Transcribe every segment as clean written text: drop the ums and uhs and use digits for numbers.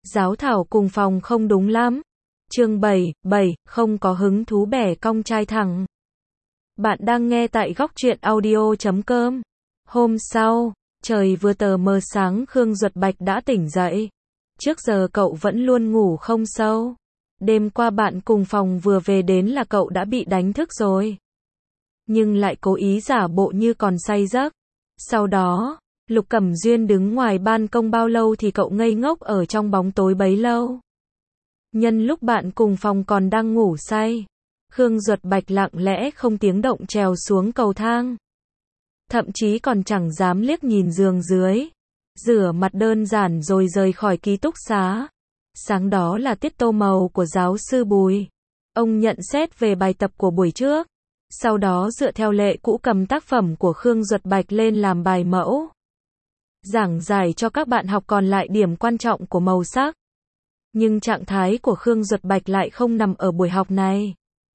Giáo thảo cùng phòng không đúng lắm. Chương 7, không có hứng thú bẻ cong trai thẳng. Bạn đang nghe tại góc truyện audio.com. Hôm sau, trời vừa tờ mờ sáng Khương Duật Bạch đã tỉnh dậy. Trước giờ cậu vẫn luôn ngủ không sâu. Đêm qua bạn cùng phòng vừa về đến là cậu đã bị đánh thức rồi. Nhưng lại cố ý giả bộ như còn say giấc. Sau đó, Lục Cẩm Duyên đứng ngoài ban công bao lâu thì cậu ngây ngốc ở trong bóng tối bấy lâu. Nhân lúc bạn cùng phòng còn đang ngủ say, Khương Duật Bạch lặng lẽ không tiếng động trèo xuống cầu thang. Thậm chí còn chẳng dám liếc nhìn giường dưới. Rửa mặt đơn giản rồi rời khỏi ký túc xá. Sáng đó là tiết tô màu của giáo sư Bùi. Ông nhận xét về bài tập của buổi trước. Sau đó dựa theo lệ cũ cầm tác phẩm của Khương Duật Bạch lên làm bài mẫu. Giảng giải cho các bạn học còn lại điểm quan trọng của màu sắc. Nhưng trạng thái của Khương Duật Bạch lại không nằm ở buổi học này.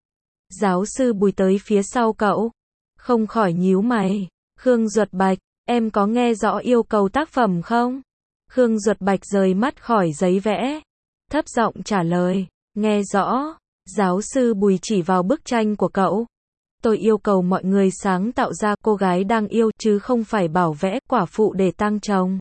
Giáo sư Bùi tới phía sau cậu. Không khỏi nhíu mày. Khương Duật Bạch, em có nghe rõ yêu cầu tác phẩm không? Khương Duật Bạch rời mắt khỏi giấy vẽ. Thấp giọng trả lời. Nghe rõ. Giáo sư Bùi chỉ vào bức tranh của cậu. Tôi yêu cầu mọi người sáng tạo ra cô gái đang yêu chứ không phải bảo vẽ quả phụ để tang chồng.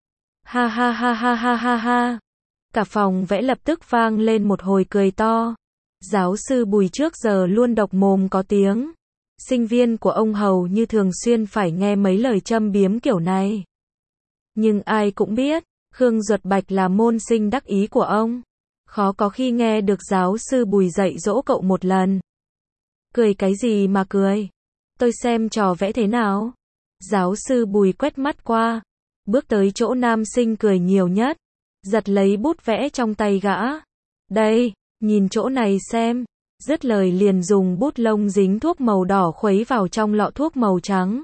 Ha ha ha ha ha ha ha. Cả phòng vẽ lập tức vang lên một hồi cười to. Giáo sư Bùi trước giờ luôn độc mồm có tiếng. Sinh viên của ông hầu như thường xuyên phải nghe mấy lời châm biếm kiểu này. Nhưng ai cũng biết, Khương Duật Bạch là môn sinh đắc ý của ông. Khó có khi nghe được giáo sư Bùi dạy dỗ cậu một lần. Cười cái gì mà cười? Tôi xem trò vẽ thế nào? Giáo sư Bùi quét mắt qua. Bước tới chỗ nam sinh cười nhiều nhất. Giật lấy bút vẽ trong tay gã. Đây, nhìn chỗ này xem. Dứt lời liền dùng bút lông dính thuốc màu đỏ khuấy vào trong lọ thuốc màu trắng.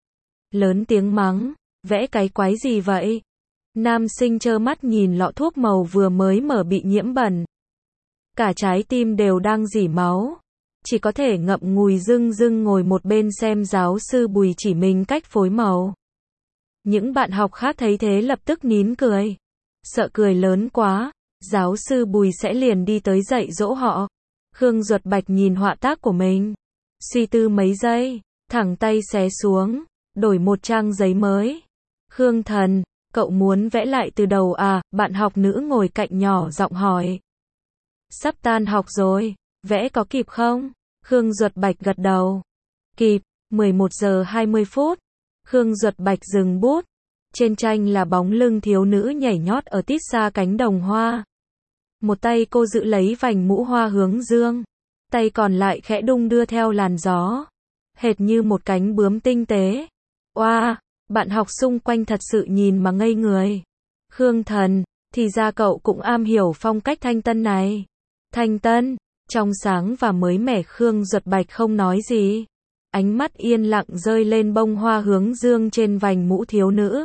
Lớn tiếng mắng. Vẽ cái quái gì vậy? Nam sinh trơ mắt nhìn lọ thuốc màu vừa mới mở bị nhiễm bẩn. Cả trái tim đều đang rỉ máu. Chỉ có thể ngậm ngùi dưng dưng ngồi một bên xem giáo sư Bùi chỉ mình cách phối màu. Những bạn học khác thấy thế lập tức nín cười. Sợ cười lớn quá, giáo sư Bùi sẽ liền đi tới dạy dỗ họ. Khương Duật Bạch nhìn họa tác của mình. Suy tư mấy giây, thẳng tay xé xuống, đổi một trang giấy mới. Khương thần, cậu muốn vẽ lại từ đầu à? Bạn học nữ ngồi cạnh nhỏ giọng hỏi. Sắp tan học rồi, vẽ có kịp không? Khương Duật Bạch gật đầu. Kịp, 11 giờ 20 phút. Khương Duật Bạch dừng bút. Trên tranh là bóng lưng thiếu nữ nhảy nhót ở tít xa cánh đồng hoa. Một tay cô giữ lấy vành mũ hoa hướng dương. Tay còn lại khẽ đung đưa theo làn gió. Hệt như một cánh bướm tinh tế. Oa, bạn học xung quanh thật sự nhìn mà ngây người. Khương thần, thì ra cậu cũng am hiểu phong cách thanh tân này. Thanh tân, trong sáng và mới mẻ. Khương Duật Bạch không nói gì. Ánh mắt yên lặng rơi lên bông hoa hướng dương trên vành mũ thiếu nữ.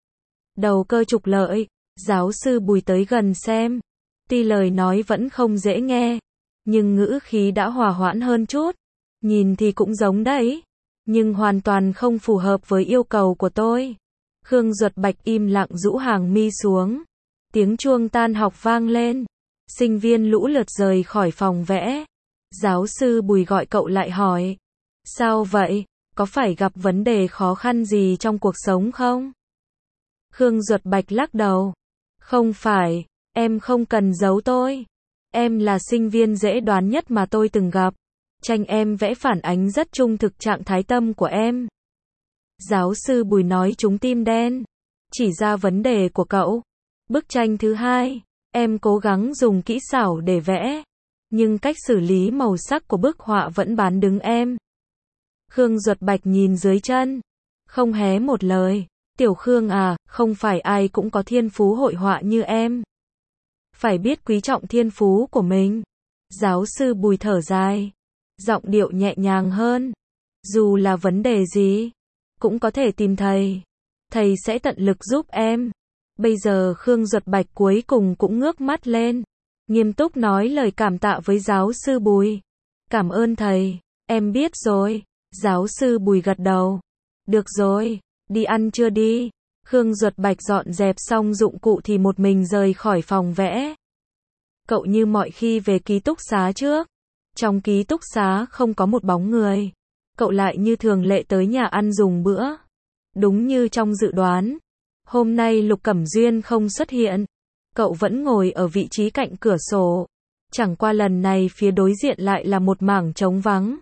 Đầu cơ trục lợi, giáo sư Bùi tới gần xem. Tuy lời nói vẫn không dễ nghe, nhưng ngữ khí đã hòa hoãn hơn chút. Nhìn thì cũng giống đấy, nhưng hoàn toàn không phù hợp với yêu cầu của tôi. Khương Duật Bạch im lặng rũ hàng mi xuống. Tiếng chuông tan học vang lên. Sinh viên lũ lượt rời khỏi phòng vẽ. Giáo sư Bùi gọi cậu lại hỏi. Sao vậy? Có phải gặp vấn đề khó khăn gì trong cuộc sống không? Khương Duật Bạch lắc đầu. Không phải, em không cần giấu tôi. Em là sinh viên dễ đoán nhất mà tôi từng gặp. Tranh em vẽ phản ánh rất trung thực trạng thái tâm của em. Giáo sư Bùi nói trúng tim đen. Chỉ ra vấn đề của cậu. Bức tranh thứ hai, em cố gắng dùng kỹ xảo để vẽ. Nhưng cách xử lý màu sắc của bức họa vẫn bán đứng em. Khương Duật Bạch nhìn dưới chân. Không hé một lời. Tiểu Khương à, không phải ai cũng có thiên phú hội họa như em. Phải biết quý trọng thiên phú của mình. Giáo sư Bùi thở dài. Giọng điệu nhẹ nhàng hơn. Dù là vấn đề gì, cũng có thể tìm thầy. Thầy sẽ tận lực giúp em. Bây giờ Khương Duật Bạch cuối cùng cũng ngước mắt lên. Nghiêm túc nói lời cảm tạ với giáo sư Bùi. Cảm ơn thầy, em biết rồi. Giáo sư Bùi gật đầu. Được rồi, đi ăn trưa đi. Khương Duật Bạch dọn dẹp xong dụng cụ thì một mình rời khỏi phòng vẽ. Cậu như mọi khi về ký túc xá trước. Trong ký túc xá không có một bóng người. Cậu lại như thường lệ tới nhà ăn dùng bữa. Đúng như trong dự đoán. Hôm nay Lục Cẩm Duyên không xuất hiện. Cậu vẫn ngồi ở vị trí cạnh cửa sổ. Chẳng qua lần này phía đối diện lại là một mảng trống vắng.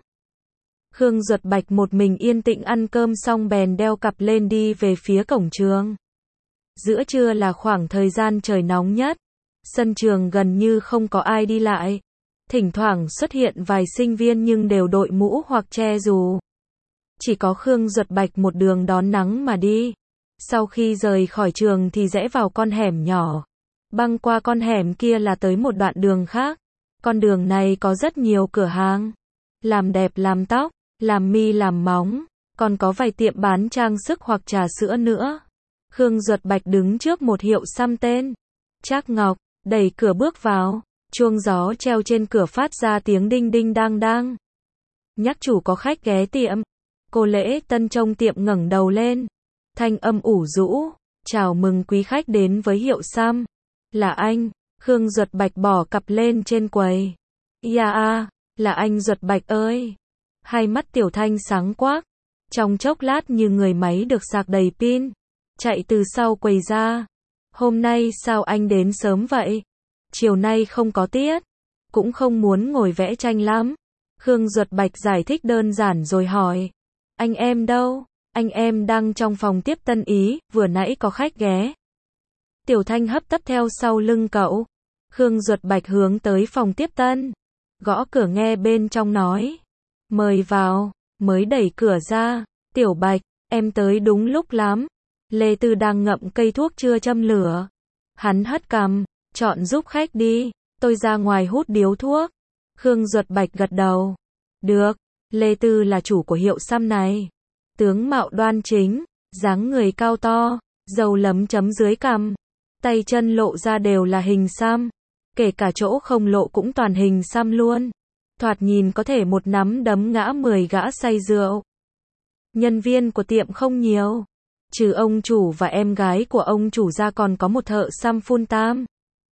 Khương Duật Bạch một mình yên tĩnh ăn cơm xong bèn đeo cặp lên đi về phía cổng trường. Giữa trưa là khoảng thời gian trời nóng nhất. Sân trường gần như không có ai đi lại. Thỉnh thoảng xuất hiện vài sinh viên nhưng đều đội mũ hoặc che dù. Chỉ có Khương Duật Bạch một đường đón nắng mà đi. Sau khi rời khỏi trường thì rẽ vào con hẻm nhỏ. Băng qua con hẻm kia là tới một đoạn đường khác. Con đường này có rất nhiều cửa hàng. Làm đẹp làm tóc, làm mi làm móng. Còn có vài tiệm bán trang sức hoặc trà sữa nữa. Khương Duật Bạch đứng trước một hiệu xăm tên Trác Ngọc, đẩy cửa bước vào. Chuông gió treo trên cửa phát ra tiếng đinh đinh đang đang. Nhắc chủ có khách ghé tiệm. Cô Lễ Tân trông tiệm ngẩng đầu lên. Thanh âm ủ rũ. Chào mừng quý khách đến với hiệu xăm. Là anh. Khương Duật Bạch bỏ cặp lên trên quầy. Dạ à, là anh Duật Bạch ơi. Hai mắt Tiểu Thanh sáng quắc. Trong chốc lát như người máy được sạc đầy pin. Chạy từ sau quầy ra. Hôm nay sao anh đến sớm vậy? Chiều nay không có tiết. Cũng không muốn ngồi vẽ tranh lắm. Khương Duật Bạch giải thích đơn giản rồi hỏi. Anh em đâu? Anh em đang trong phòng tiếp tân ý, vừa nãy có khách ghé. Tiểu Thanh hấp tấp theo sau lưng cậu. Khương Duật Bạch hướng tới phòng tiếp tân. Gõ cửa nghe bên trong nói. Mời vào, mới đẩy cửa ra. Tiểu Bạch, em tới đúng lúc lắm. Lê Tư đang ngậm cây thuốc chưa châm lửa. Hắn hất cằm, chọn giúp khách đi, tôi ra ngoài hút điếu thuốc. Khương Duật Bạch gật đầu. Được, Lê Tư là chủ của hiệu xăm này. Tướng mạo đoan chính, dáng người cao to, râu lấm chấm dưới cằm. Tay chân lộ ra đều là hình xăm. Kể cả chỗ không lộ cũng toàn hình xăm luôn. Thoạt nhìn có thể một nắm đấm ngã 10 gã say rượu. Nhân viên của tiệm không nhiều. Trừ ông chủ và em gái của ông chủ ra còn có một thợ xăm full time.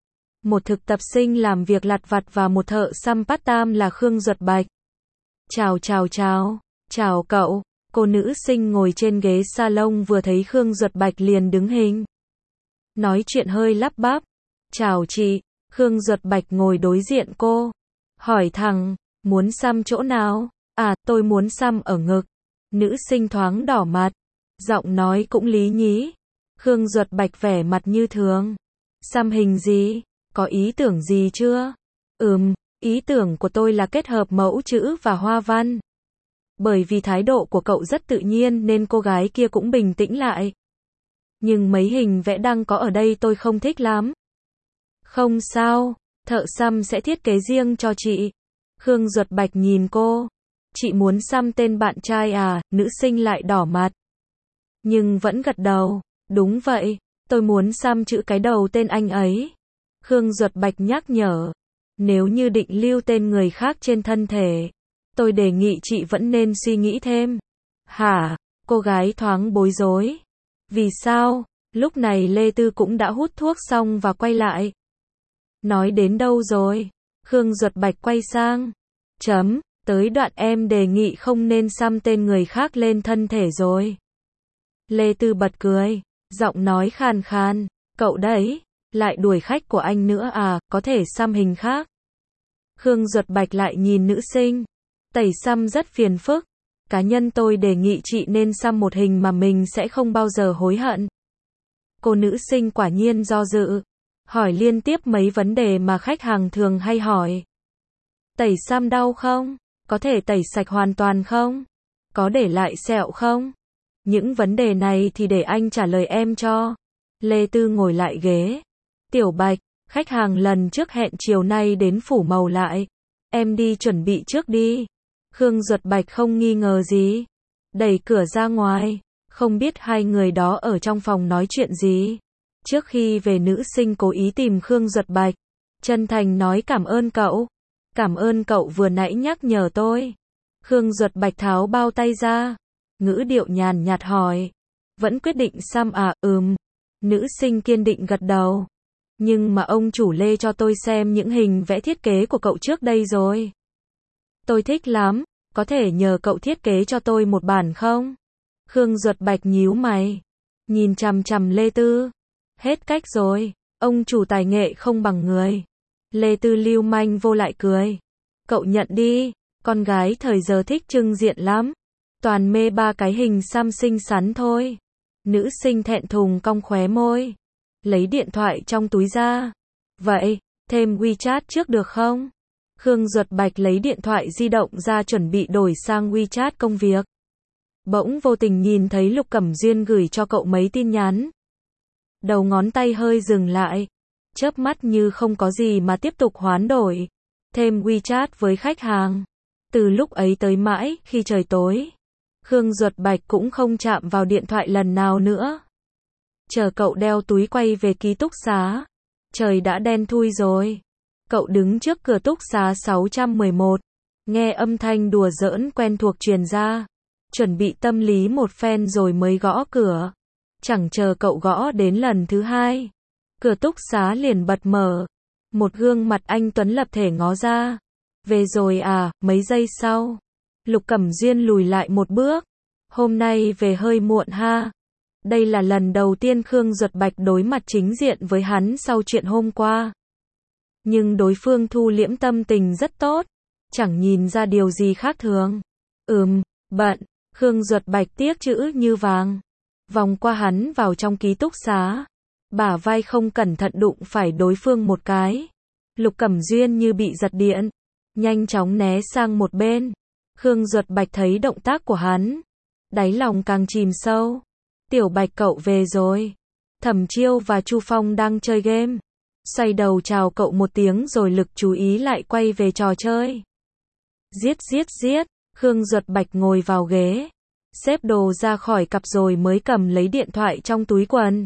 Một thực tập sinh làm việc lặt vặt và một thợ xăm part time là Khương Duật Bạch. Chào chào chào, chào cậu. Cô nữ sinh ngồi trên ghế salon vừa thấy Khương Duật Bạch liền đứng hình. Nói chuyện hơi lắp bắp. Chào chị. Khương Duật Bạch ngồi đối diện cô. Hỏi thẳng, muốn xăm chỗ nào? À, tôi muốn xăm ở ngực. Nữ sinh thoáng đỏ mặt. Giọng nói cũng lý nhí. Khương Duật Bạch vẻ mặt như thường. Xăm hình gì? Có ý tưởng gì chưa? Ý tưởng của tôi là kết hợp mẫu chữ và hoa văn. Bởi vì thái độ của cậu rất tự nhiên nên cô gái kia cũng bình tĩnh lại. Nhưng mấy hình vẽ đang có ở đây tôi không thích lắm. Không sao, thợ xăm sẽ thiết kế riêng cho chị. Khương Duật Bạch nhìn cô. Chị muốn xăm tên bạn trai à? Nữ sinh lại đỏ mặt. Nhưng vẫn gật đầu. Đúng vậy, tôi muốn xăm chữ cái đầu tên anh ấy. Khương Duật Bạch nhắc nhở. Nếu như định lưu tên người khác trên thân thể, tôi đề nghị chị vẫn nên suy nghĩ thêm. Hả? Cô gái thoáng bối rối. Vì sao? Lúc này Lê Tư cũng đã hút thuốc xong và quay lại. Nói đến đâu rồi? Khương Duật Bạch quay sang. Tới đoạn em đề nghị không nên xăm tên người khác lên thân thể rồi. Lê Tư bật cười, giọng nói khàn khàn. Cậu đấy, lại đuổi khách của anh nữa à, có thể xăm hình khác. Khương Duật Bạch lại nhìn nữ sinh. Tẩy xăm rất phiền phức. Cá nhân tôi đề nghị chị nên xăm một hình mà mình sẽ không bao giờ hối hận. Cô nữ sinh quả nhiên do dự. Hỏi liên tiếp mấy vấn đề mà khách hàng thường hay hỏi. Tẩy xăm đau không? Có thể tẩy sạch hoàn toàn không? Có để lại sẹo không? Những vấn đề này thì để anh trả lời em cho. Lê Tư ngồi lại ghế. Tiểu Bạch, khách hàng lần trước hẹn chiều nay đến phủ màu lại. Em đi chuẩn bị trước đi. Khương Duật Bạch không nghi ngờ gì. Đẩy cửa ra ngoài. Không biết hai người đó ở trong phòng nói chuyện gì. Trước khi về nữ sinh cố ý tìm Khương Duật Bạch. Chân thành nói cảm ơn cậu. Cảm ơn cậu vừa nãy nhắc nhở tôi. Khương Duật Bạch tháo bao tay ra. Ngữ điệu nhàn nhạt hỏi. Vẫn quyết định xăm à, Nữ sinh kiên định gật đầu. Nhưng mà ông chủ Lê cho tôi xem những hình vẽ thiết kế của cậu trước đây rồi. Tôi thích lắm, có thể nhờ cậu thiết kế cho tôi một bản không? Khương Duật Bạch nhíu mày, nhìn chằm chằm Lê Tư. Hết cách rồi, ông chủ tài nghệ không bằng người. Lê Tư lưu manh vô lại cười. Cậu nhận đi, con gái thời giờ thích trưng diện lắm. Toàn mê ba cái hình xăm xinh xắn thôi. Nữ sinh thẹn thùng cong khóe môi. Lấy điện thoại trong túi ra. Vậy, thêm WeChat trước được không? Khương Duật Bạch lấy điện thoại di động ra chuẩn bị đổi sang WeChat công việc. Bỗng vô tình nhìn thấy Lục Cẩm Duyên gửi cho cậu mấy tin nhắn. Đầu ngón tay hơi dừng lại. Chớp mắt như không có gì mà tiếp tục hoán đổi. Thêm WeChat với khách hàng. Từ lúc ấy tới mãi, khi trời tối. Khương Duật Bạch cũng không chạm vào điện thoại lần nào nữa. Chờ cậu đeo túi quay về ký túc xá. Trời đã đen thui rồi. Cậu đứng trước cửa túc xá 611. Nghe âm thanh đùa giỡn quen thuộc truyền ra. Chuẩn bị tâm lý một phen rồi mới gõ cửa. Chẳng chờ cậu gõ đến lần thứ hai. Cửa túc xá liền bật mở. Một gương mặt anh tuấn lập thể ngó ra. Về rồi à, mấy giây sau. Lục Cẩm Duyên lùi lại một bước. Hôm nay về hơi muộn ha. Đây là lần đầu tiên Khương Duật Bạch đối mặt chính diện với hắn sau chuyện hôm qua. Nhưng đối phương thu liễm tâm tình rất tốt. Chẳng nhìn ra điều gì khác thường. Bận. Khương Duật Bạch tiếc chữ như vàng. Vòng qua hắn vào trong ký túc xá. Bả vai không cẩn thận đụng phải đối phương một cái. Lục Cẩm Duyên như bị giật điện. Nhanh chóng né sang một bên. Khương Duật Bạch thấy động tác của hắn. Đáy lòng càng chìm sâu. Tiểu Bạch cậu về rồi. Thẩm Chiêu và Chu Phong đang chơi game. Xoay đầu chào cậu một tiếng rồi lực chú ý lại quay về trò chơi. Giết. Khương Duật Bạch ngồi vào ghế. Xếp đồ ra khỏi cặp rồi mới cầm lấy điện thoại trong túi quần.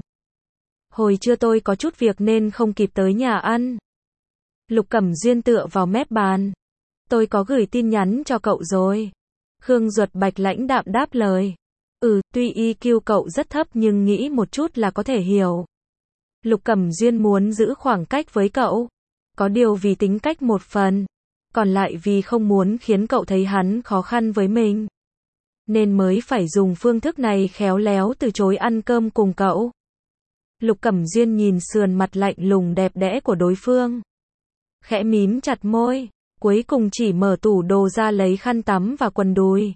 Hồi trưa tôi có chút việc nên không kịp tới nhà ăn. Lục Cẩm Duyên tựa vào mép bàn. Tôi có gửi tin nhắn cho cậu rồi. Khương Duật Bạch lãnh đạm đáp lời. Tuy EQ cậu rất thấp nhưng nghĩ một chút là có thể hiểu. Lục Cẩm Duyên muốn giữ khoảng cách với cậu. Có điều vì tính cách một phần. Còn lại vì không muốn khiến cậu thấy hắn khó khăn với mình. Nên mới phải dùng phương thức này khéo léo từ chối ăn cơm cùng cậu. Lục Cẩm Duyên nhìn sườn mặt lạnh lùng đẹp đẽ của đối phương. Khẽ mím chặt môi. Cuối cùng chỉ mở tủ đồ ra lấy khăn tắm và quần đùi.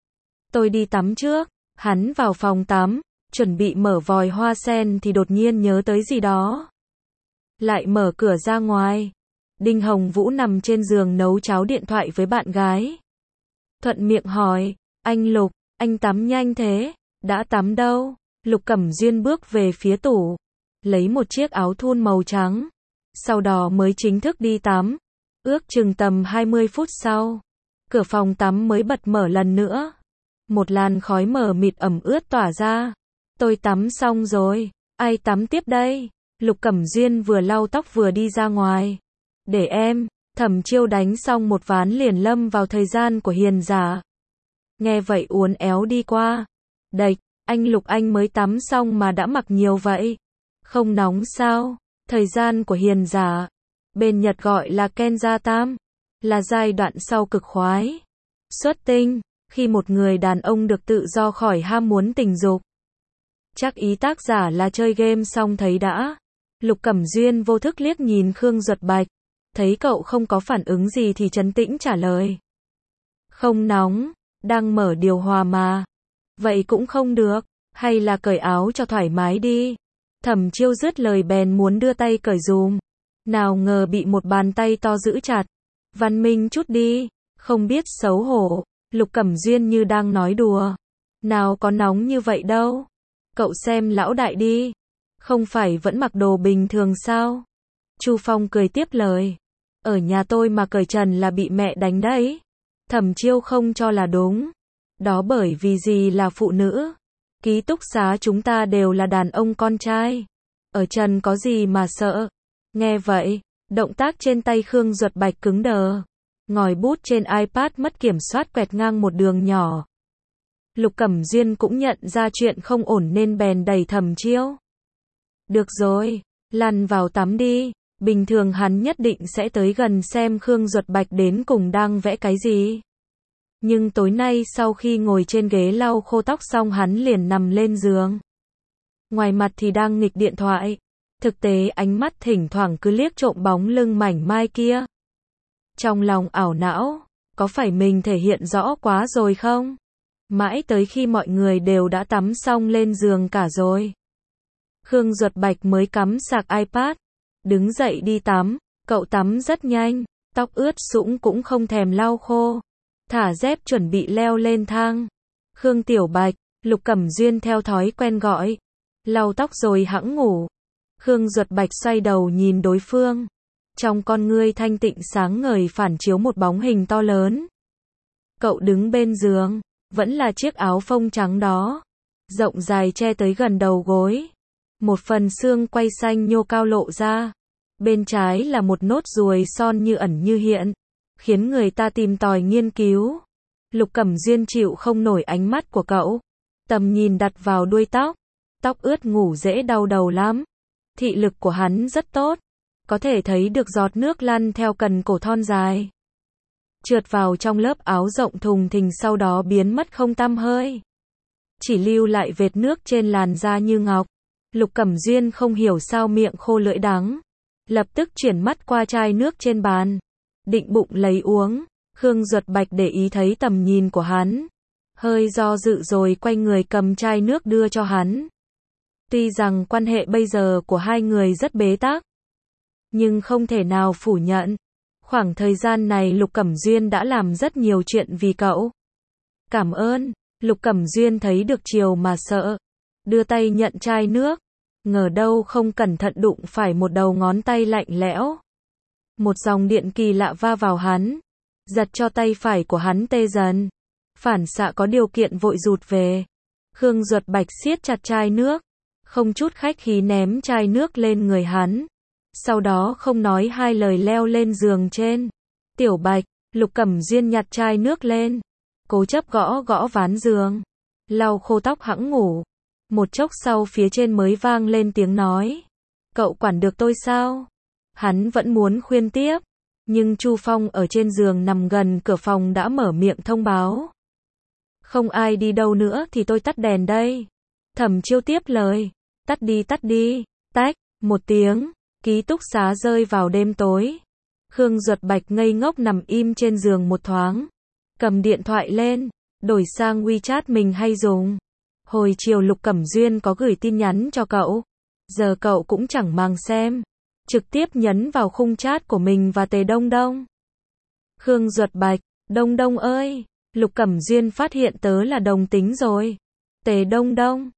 Tôi đi tắm trước. Hắn vào phòng tắm, chuẩn bị mở vòi hoa sen thì đột nhiên nhớ tới gì đó. Lại mở cửa ra ngoài. Đinh Hồng Vũ nằm trên giường nấu cháo điện thoại với bạn gái. Thuận miệng hỏi, anh Lục, anh tắm nhanh thế, đã tắm đâu? Lục Cẩm Duyên bước về phía tủ, lấy một chiếc áo thun màu trắng. Sau đó mới chính thức đi tắm. Ước chừng tầm 20 phút sau, cửa phòng tắm mới bật mở lần nữa. Một làn khói mờ mịt ẩm ướt tỏa ra. Tôi tắm xong rồi, ai tắm tiếp đây? Lục Cẩm Duyên vừa lau tóc vừa đi ra ngoài. Để em. Thẩm Chiêu đánh xong một ván liền lâm vào thời gian của hiền giả. Nghe vậy uốn éo đi qua. Đạch, anh Lục anh mới tắm xong mà đã mặc nhiều vậy. Không nóng sao? Thời gian của hiền giả. Bên Nhật gọi là Kenjatam. Là giai đoạn sau cực khoái. Xuất tinh. Khi một người đàn ông được tự do khỏi ham muốn tình dục. Chắc ý tác giả là chơi game xong thấy đã. Lục Cẩm Duyên vô thức liếc nhìn Khương Duật Bạch. Thấy cậu không có phản ứng gì thì trấn tĩnh trả lời. Không nóng, đang mở điều hòa mà. Vậy cũng không được, hay là cởi áo cho thoải mái đi. Thẩm Chiêu dứt lời bèn muốn đưa tay cởi dùm. Nào ngờ bị một bàn tay to giữ chặt. Văn minh chút đi, không biết xấu hổ. Lục Cẩm Duyên như đang nói đùa. Nào có nóng như vậy đâu. Cậu xem lão đại đi. Không phải vẫn mặc đồ bình thường sao? Chu Phong cười tiếp lời. Ở nhà tôi mà cởi trần là bị mẹ đánh đấy. Thẩm Chiêu không cho là đúng. Đó bởi vì gì là phụ nữ. Ký túc xá chúng ta đều là đàn ông con trai. Ở trần có gì mà sợ. Nghe vậy, động tác trên tay Khương Duật Bạch cứng đờ. Ngòi bút trên iPad mất kiểm soát quẹt ngang một đường nhỏ. Lục Cẩm Duyên cũng nhận ra chuyện không ổn nên bèn đẩy Thẩm Chiêu. Được rồi, lăn vào tắm đi. Bình thường hắn nhất định sẽ tới gần xem Khương Duật Bạch đến cùng đang vẽ cái gì. Nhưng tối nay sau khi ngồi trên ghế lau khô tóc xong hắn liền nằm lên giường. Ngoài mặt thì đang nghịch điện thoại. Thực tế ánh mắt thỉnh thoảng cứ liếc trộm bóng lưng mảnh mai kia. Trong lòng ảo não, có phải mình thể hiện rõ quá rồi không? Mãi tới khi mọi người đều đã tắm xong lên giường cả rồi. Khương Duật Bạch mới cắm sạc iPad, đứng dậy đi tắm, cậu tắm rất nhanh, tóc ướt sũng cũng không thèm lau khô. Thả dép chuẩn bị leo lên thang. Khương Tiểu Bạch, Lục Cẩm Duyên theo thói quen gọi. Lau tóc rồi hẵng ngủ. Khương Duật Bạch xoay đầu nhìn đối phương. Trong con ngươi thanh tịnh sáng ngời phản chiếu một bóng hình to lớn. Cậu đứng bên giường, vẫn là chiếc áo phông trắng đó. Rộng dài che tới gần đầu gối. Một phần xương quai xanh nhô cao lộ ra. Bên trái là một nốt ruồi son như ẩn như hiện, khiến người ta tìm tòi nghiên cứu. Lục Cẩm Duyên chịu không nổi ánh mắt của cậu. Tầm nhìn đặt vào đuôi tóc. Tóc ướt ngủ dễ đau đầu lắm. Thị lực của hắn rất tốt. Có thể thấy được giọt nước lăn theo cần cổ thon dài. Trượt vào trong lớp áo rộng thùng thình sau đó biến mất không tăm hơi. Chỉ lưu lại vệt nước trên làn da như ngọc. Lục Cẩm Duyên không hiểu sao miệng khô lưỡi đắng. Lập tức chuyển mắt qua chai nước trên bàn. Định bụng lấy uống. Khương Duật Bạch để ý thấy tầm nhìn của hắn. Hơi do dự rồi quay người cầm chai nước đưa cho hắn. Tuy rằng quan hệ bây giờ của hai người rất bế tắc, nhưng không thể nào phủ nhận. Khoảng thời gian này Lục Cẩm Duyên đã làm rất nhiều chuyện vì cậu. Cảm ơn. Lục Cẩm Duyên thấy được chiều mà sợ. Đưa tay nhận chai nước. Ngờ đâu không cẩn thận đụng phải một đầu ngón tay lạnh lẽo. Một dòng điện kỳ lạ va vào hắn. Giật cho tay phải của hắn tê dần. Phản xạ có điều kiện vội rụt về. Khương Duật Bạch siết chặt chai nước. Không chút khách khí ném chai nước lên người hắn. Sau đó không nói hai lời leo lên giường trên. Tiểu Bạch, Lục Cẩm Duyên nhặt chai nước lên. Cố chấp gõ gõ ván giường. Lau khô tóc hẵng ngủ. Một chốc sau phía trên mới vang lên tiếng nói. Cậu quản được tôi sao? Hắn vẫn muốn khuyên tiếp. Nhưng Chu Phong ở trên giường nằm gần cửa phòng đã mở miệng thông báo. Không ai đi đâu nữa thì tôi tắt đèn đây. Thẩm Chiêu tiếp lời. Tắt đi, tách, một tiếng. Ký túc xá rơi vào đêm tối. Khương Duật Bạch ngây ngốc nằm im trên giường một thoáng. Cầm điện thoại lên, đổi sang WeChat mình hay dùng. Hồi chiều Lục Cẩm Duyên có gửi tin nhắn cho cậu. Giờ cậu cũng chẳng màng xem. Trực tiếp nhấn vào khung chat của mình và Tề Đông Đông. Khương Duật Bạch, Đông Đông ơi, Lục Cẩm Duyên phát hiện tớ là đồng tính rồi. Tề Đông Đông,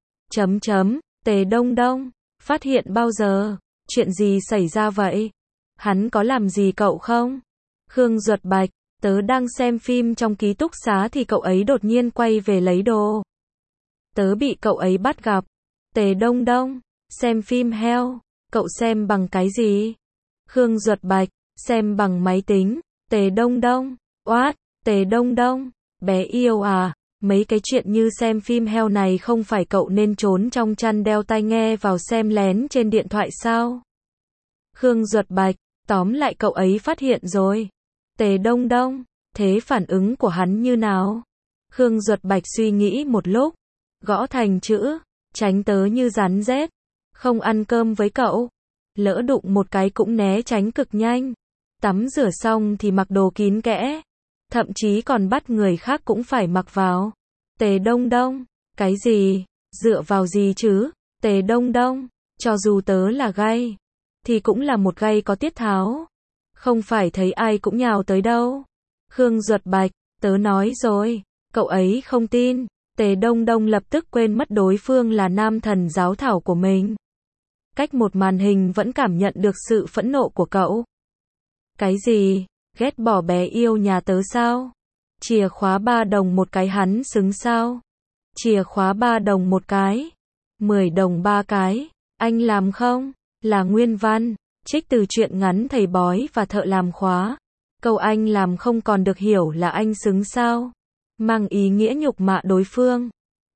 Tề Đông Đông, phát hiện bao giờ? Chuyện gì xảy ra vậy? Hắn có làm gì cậu không? Khương Duật Bạch, tớ đang xem phim trong ký túc xá thì cậu ấy đột nhiên quay về lấy đồ. Tớ bị cậu ấy bắt gặp. Tề Đông Đông, xem phim heo. Cậu xem bằng cái gì? Khương Duật Bạch, xem bằng máy tính. Tề Đông Đông, oát, Tề Đông Đông, bé yêu à, mấy cái chuyện như xem phim heo này không phải cậu nên trốn trong chăn đeo tai nghe vào xem lén trên điện thoại sao? Khương Duật Bạch, tóm lại cậu ấy phát hiện rồi. Tề Đông Đông, thế phản ứng của hắn như nào? Khương Duật Bạch suy nghĩ một lúc, gõ thành chữ, tránh tớ như rắn rết. Không ăn cơm với cậu. Lỡ đụng một cái cũng né tránh cực nhanh. Tắm rửa xong thì mặc đồ kín kẽ. Thậm chí còn bắt người khác cũng phải mặc vào. Tề Đông Đông, cái gì? Dựa vào gì chứ? Tề Đông Đông, cho dù tớ là gay, thì cũng là một gay có tiết tháo. Không phải thấy ai cũng nhào tới đâu. Khương Duật Bạch, tớ nói rồi, cậu ấy không tin. Tề Đông Đông lập tức quên mất đối phương là nam thần giáo thảo của mình. Cách một màn hình vẫn cảm nhận được sự phẫn nộ của cậu. Cái gì? Ghét bỏ bé yêu nhà tớ sao? Chìa khóa 3 đồng một cái hắn xứng sao? Chìa khóa 3 đồng một cái. 10 đồng 3 cái. Anh làm không? Là nguyên văn. Trích từ truyện ngắn Thầy Bói và Thợ Làm Khóa. Câu anh làm không còn được hiểu là anh xứng sao? Mang ý nghĩa nhục mạ đối phương.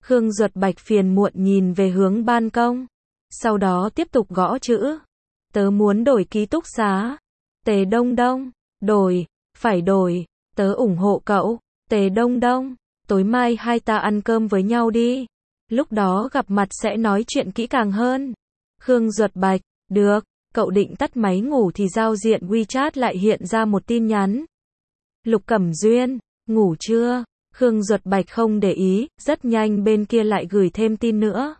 Khương Duật Bạch phiền muộn nhìn về hướng ban công. Sau đó tiếp tục gõ chữ. Tớ muốn đổi ký túc xá. Tề Đông Đông. Đổi. Phải đổi. Tớ ủng hộ cậu. Tề Đông Đông. Tối mai hai ta ăn cơm với nhau đi. Lúc đó gặp mặt sẽ nói chuyện kỹ càng hơn. Khương Duật Bạch. Được. Cậu định tắt máy ngủ thì giao diện WeChat lại hiện ra một tin nhắn. Lục Cẩm Duyên. Ngủ chưa? Khương Duật Bạch không để ý, rất nhanh bên kia lại gửi thêm tin nữa.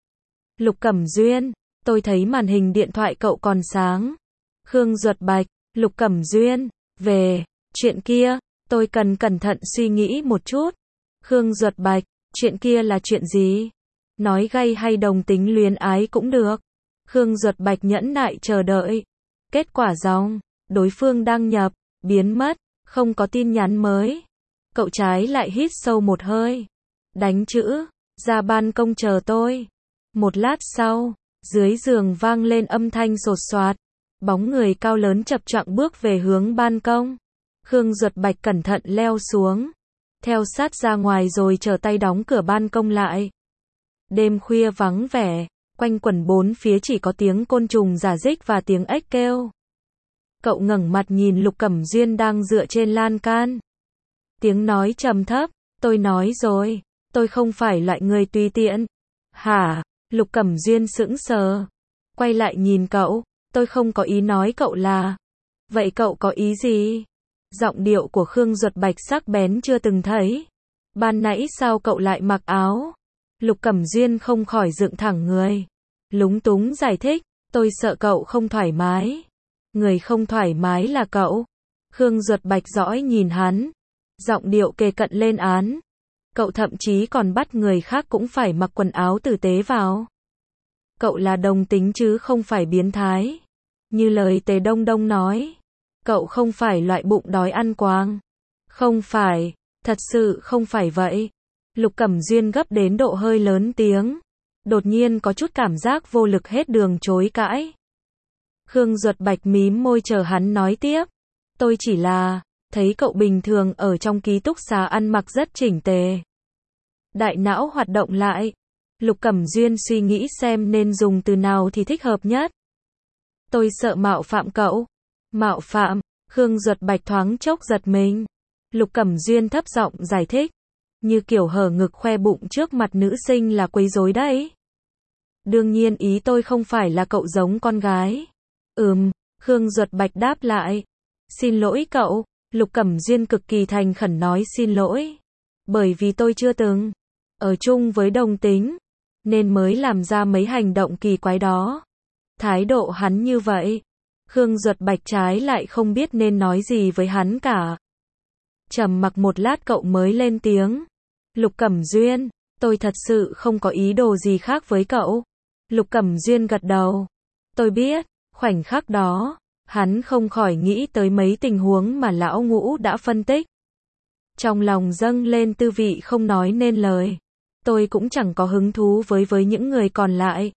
Lục Cẩm Duyên. Tôi thấy màn hình điện thoại cậu còn sáng. Khương Duật Bạch. Lục Cẩm Duyên. Về. Chuyện kia. Tôi cần cẩn thận suy nghĩ một chút. Khương Duật Bạch. Chuyện kia là chuyện gì? Nói gay hay đồng tính luyến ái cũng được. Khương Duật Bạch nhẫn nại chờ đợi. Kết quả dòng. Đối phương đăng nhập. Biến mất. Không có tin nhắn mới. Cậu trái lại hít sâu một hơi. Đánh chữ. Ra ban công chờ tôi. Một lát sau. Dưới giường vang lên âm thanh sột soạt. Bóng người cao lớn chập choạng bước về hướng ban công. Khương Duật Bạch cẩn thận leo xuống. Theo sát ra ngoài rồi trở tay đóng cửa ban công lại. Đêm khuya vắng vẻ. Quanh quẩn bốn phía chỉ có tiếng côn trùng rả rích và tiếng ếch kêu. Cậu ngẩng mặt nhìn Lục Cẩm Duyên đang dựa trên lan can. Tiếng nói trầm thấp. Tôi nói rồi. Tôi không phải loại người tùy tiện. Hả? Lục Cẩm Duyên sững sờ. Quay lại nhìn cậu. Tôi không có ý nói cậu là. Vậy cậu có ý gì? Giọng điệu của Khương Duật Bạch sắc bén chưa từng thấy. Ban nãy sao cậu lại mặc áo? Lục Cẩm Duyên không khỏi dựng thẳng người. Lúng túng giải thích. Tôi sợ cậu không thoải mái. Người không thoải mái là cậu. Khương Duật Bạch dõi nhìn hắn. Giọng điệu kề cận lên án. Cậu thậm chí còn bắt người khác cũng phải mặc quần áo tử tế vào. Cậu là đồng tính chứ không phải biến thái. Như lời Tề Đông Đông nói. Cậu không phải loại bụng đói ăn quàng. Không phải. Thật sự không phải vậy. Lục Cẩm Duyên gấp đến độ hơi lớn tiếng. Đột nhiên có chút cảm giác vô lực hết đường chối cãi. Khương Duật Bạch mím môi chờ hắn nói tiếp. Tôi chỉ là thấy cậu bình thường ở trong ký túc xá ăn mặc rất chỉnh tề. Đại não hoạt động lại. Lục Cẩm Duyên suy nghĩ xem nên dùng từ nào thì thích hợp nhất. Tôi sợ mạo phạm cậu. Mạo phạm? Khương Duật Bạch thoáng chốc giật mình. Lục Cẩm Duyên thấp giọng giải thích. Như kiểu hở ngực khoe bụng trước mặt nữ sinh là quấy rối đấy. Đương nhiên ý tôi không phải là cậu giống con gái. Khương Duật Bạch đáp lại. Xin lỗi cậu. Lục Cẩm Duyên cực kỳ thành khẩn nói xin lỗi. Bởi vì tôi chưa từng ở chung với đồng tính, nên mới làm ra mấy hành động kỳ quái đó. Thái độ hắn như vậy. Khương Duật Bạch trái lại không biết nên nói gì với hắn cả. Trầm mặc một lát cậu mới lên tiếng. Lục Cẩm Duyên, tôi thật sự không có ý đồ gì khác với cậu. Lục Cẩm Duyên gật đầu. Tôi biết. Khoảnh khắc đó, hắn không khỏi nghĩ tới mấy tình huống mà lão Ngũ đã phân tích. Trong lòng dâng lên tư vị không nói nên lời. Tôi cũng chẳng có hứng thú với những người còn lại.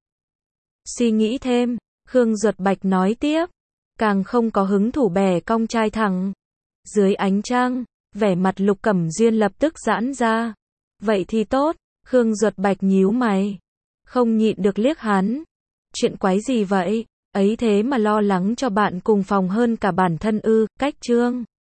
Suy nghĩ thêm, Khương Duật Bạch nói tiếp. Càng không có hứng thủ bẻ cong trai thẳng. Dưới ánh trăng, vẻ mặt Lục Cẩm Duyên lập tức giãn ra. Vậy thì tốt. Khương Duật Bạch nhíu mày. Không nhịn được liếc hắn. Chuyện quái gì vậy? Ấy thế mà lo lắng cho bạn cùng phòng hơn cả bản thân ư? Cách chương